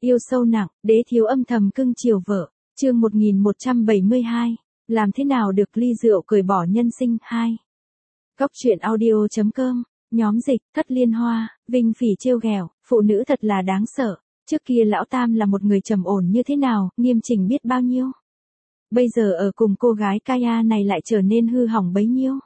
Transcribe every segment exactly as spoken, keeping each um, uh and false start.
Yêu sâu nặng, đế thiếu âm thầm cưng chiều vợ. Chương một nghìn một trăm bảy mươi hai. Làm thế nào được ly rượu cởi bỏ nhân sinh hai. Góc truyện audio chấm com. Nhóm dịch, Thất Liên Hoa, Vinh Phỉ trêu ghẹo, phụ nữ thật là đáng sợ. Trước kia lão Tam là một người trầm ổn như thế nào, nghiêm chỉnh biết bao nhiêu. Bây giờ ở cùng cô gái Kaya này lại trở nên hư hỏng bấy nhiêu.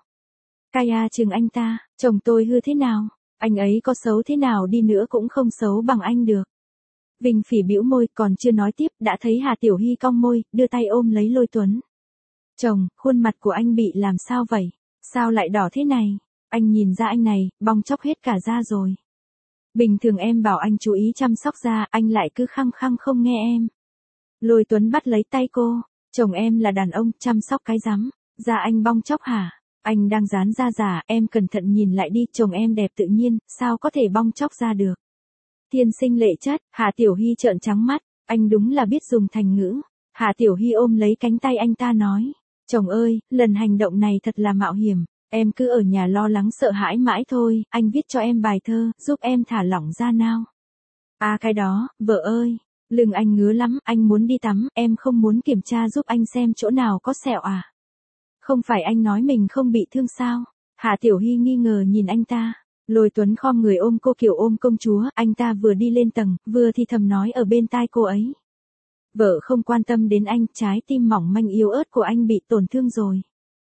Kaya chừng anh ta, chồng tôi hư thế nào, anh ấy có xấu thế nào đi nữa cũng không xấu bằng anh được. Vinh Phỉ bĩu môi, còn chưa nói tiếp, đã thấy Hà Tiểu Hy cong môi, đưa tay ôm lấy Lôi Tuấn. Chồng, khuôn mặt của anh bị làm sao vậy? Sao lại đỏ thế này? Anh nhìn ra anh này, bong chóc hết cả da rồi. Bình thường em bảo anh chú ý chăm sóc da, anh lại cứ khăng khăng không nghe em. Lôi Tuấn bắt lấy tay cô, chồng em là đàn ông, chăm sóc cái rắm, da anh bong chóc hả? Anh đang dán da giả, em cẩn thận nhìn lại đi, chồng em đẹp tự nhiên, sao có thể bong chóc da được? Thiên sinh lệ chất, Hà Tiểu Hy trợn trắng mắt, anh đúng là biết dùng thành ngữ. Hà Tiểu Hy ôm lấy cánh tay anh ta nói, chồng ơi, lần hành động này thật là mạo hiểm, em cứ ở nhà lo lắng sợ hãi mãi thôi, anh viết cho em bài thơ, giúp em thả lỏng ra nào. À cái đó, vợ ơi, lưng anh ngứa lắm, anh muốn đi tắm, em không muốn kiểm tra giúp anh xem chỗ nào có sẹo à? Không phải anh nói mình không bị thương sao? Hà Tiểu Hy nghi ngờ nhìn anh ta. Lôi Tuấn khom người ôm cô kiểu ôm công chúa, anh ta vừa đi lên tầng, vừa thì thầm nói ở bên tai cô ấy. Vợ không quan tâm đến anh, trái tim mỏng manh yếu ớt của anh bị tổn thương rồi.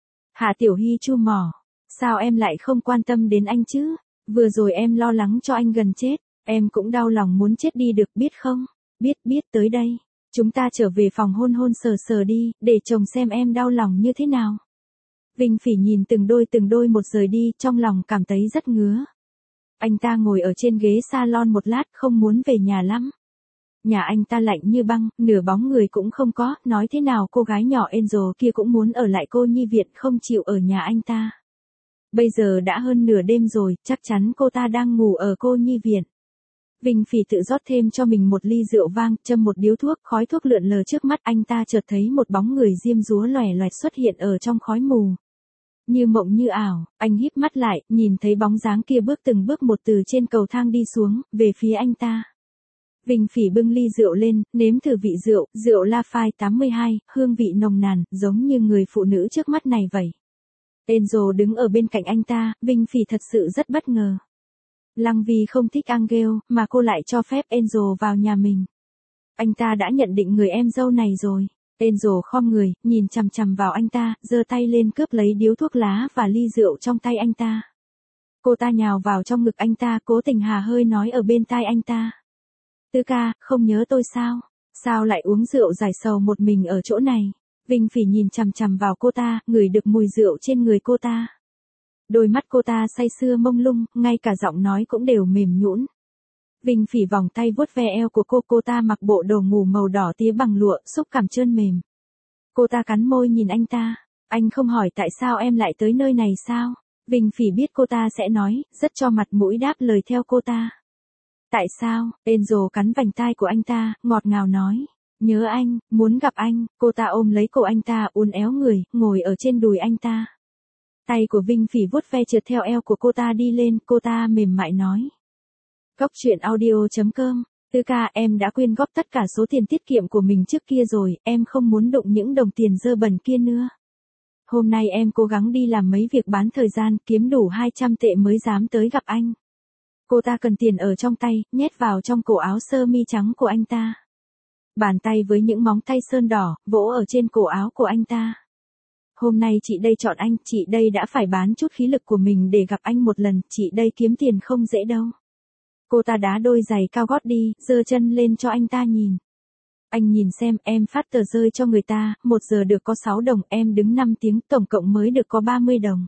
Hà Tiểu Hy chu mỏ, sao em lại không quan tâm đến anh chứ? Vừa rồi em lo lắng cho anh gần chết, em cũng đau lòng muốn chết đi được biết không? Biết biết tới đây, chúng ta trở về phòng hôn hôn sờ sờ đi, để chồng xem em đau lòng như thế nào. Vinh Phỉ nhìn từng đôi từng đôi một rời đi, trong lòng cảm thấy rất ngứa. Anh ta ngồi ở trên ghế salon một lát, không muốn về nhà lắm. Nhà anh ta lạnh như băng, nửa bóng người cũng không có, nói thế nào cô gái nhỏ Angel kia cũng muốn ở lại cô nhi viện, không chịu ở nhà anh ta. Bây giờ đã hơn nửa đêm rồi, chắc chắn cô ta đang ngủ ở cô nhi viện. Vinh Phỉ tự rót thêm cho mình một ly rượu vang, châm một điếu thuốc, khói thuốc lượn lờ trước mắt, anh ta chợt thấy một bóng người diêm dúa lòe loẹt xuất hiện ở trong khói mù. Như mộng như ảo, anh híp mắt lại, nhìn thấy bóng dáng kia bước từng bước một từ trên cầu thang đi xuống, về phía anh ta. Vinh Phỉ bưng ly rượu lên, nếm thử vị rượu, rượu Lafite tám mươi hai, hương vị nồng nàn, giống như người phụ nữ trước mắt này vậy. Angel đứng ở bên cạnh anh ta, Vinh Phỉ thật sự rất bất ngờ. Lăng Vi không thích Angel, mà cô lại cho phép Angel vào nhà mình. Anh ta đã nhận định người em dâu này rồi. Angel khom người, nhìn chằm chằm vào anh ta, giơ tay lên cướp lấy điếu thuốc lá và ly rượu trong tay anh ta. Cô ta nhào vào trong ngực anh ta, cố tình hà hơi nói ở bên tai anh ta. Tư ca, không nhớ tôi sao? Sao lại uống rượu giải sầu một mình ở chỗ này? Vinh Phỉ nhìn chằm chằm vào cô ta, ngửi được mùi rượu trên người cô ta. Đôi mắt cô ta say sưa mông lung, ngay cả giọng nói cũng đều mềm nhũn. Vinh Phỉ vòng tay vuốt ve eo của cô, cô ta mặc bộ đồ ngủ màu đỏ tía bằng lụa, xúc cảm trơn mềm. Cô ta cắn môi nhìn anh ta, anh không hỏi tại sao em lại tới nơi này sao? Vinh Phỉ biết cô ta sẽ nói, rất cho mặt mũi đáp lời theo cô ta. Tại sao? Angel cắn vành tai của anh ta, ngọt ngào nói, nhớ anh, muốn gặp anh. Cô ta ôm lấy cổ anh ta, uốn éo người, ngồi ở trên đùi anh ta. Tay của Vinh Phỉ vuốt ve trượt theo eo của cô ta đi lên, cô ta mềm mại nói. Góc truyện audio chấm com. Tư ca, em đã quyên góp tất cả số tiền tiết kiệm của mình trước kia rồi, em không muốn đụng những đồng tiền dơ bẩn kia nữa. Hôm nay em cố gắng đi làm mấy việc bán thời gian, kiếm đủ hai trăm tệ mới dám tới gặp anh. Cô ta cần tiền ở trong tay, nhét vào trong cổ áo sơ mi trắng của anh ta. Bàn tay với những móng tay sơn đỏ, vỗ ở trên cổ áo của anh ta. Hôm nay chị đây chọn anh, chị đây đã phải bán chút khí lực của mình để gặp anh một lần, chị đây kiếm tiền không dễ đâu. Cô ta đá đôi giày cao gót đi, giơ chân lên cho anh ta nhìn. Anh nhìn xem, em phát tờ rơi cho người ta, một giờ được có sáu đồng, em đứng năm tiếng, tổng cộng mới được có ba mươi đồng.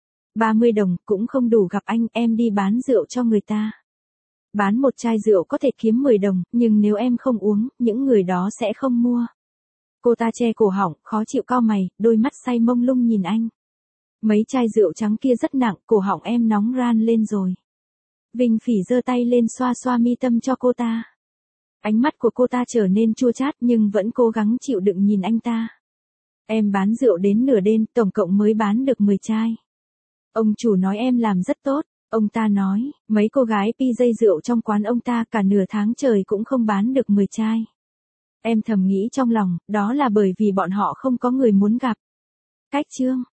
ba mươi đồng, cũng không đủ gặp anh, em đi bán rượu cho người ta. Bán một chai rượu có thể kiếm mười đồng, nhưng nếu em không uống, những người đó sẽ không mua. Cô ta che cổ họng, khó chịu cau mày, đôi mắt say mông lung nhìn anh. Mấy chai rượu trắng kia rất nặng, cổ họng em nóng ran lên rồi. Vinh Phỉ giơ tay lên xoa xoa mi tâm cho cô ta. Ánh mắt của cô ta trở nên chua chát nhưng vẫn cố gắng chịu đựng nhìn anh ta. Em bán rượu đến nửa đêm, tổng cộng mới bán được mười chai. Ông chủ nói em làm rất tốt, Ông ta nói, mấy cô gái pi dây rượu trong quán ông ta cả nửa tháng trời cũng không bán được mười chai. Em thầm nghĩ trong lòng, đó là bởi vì bọn họ không có người muốn gặp. Cách chương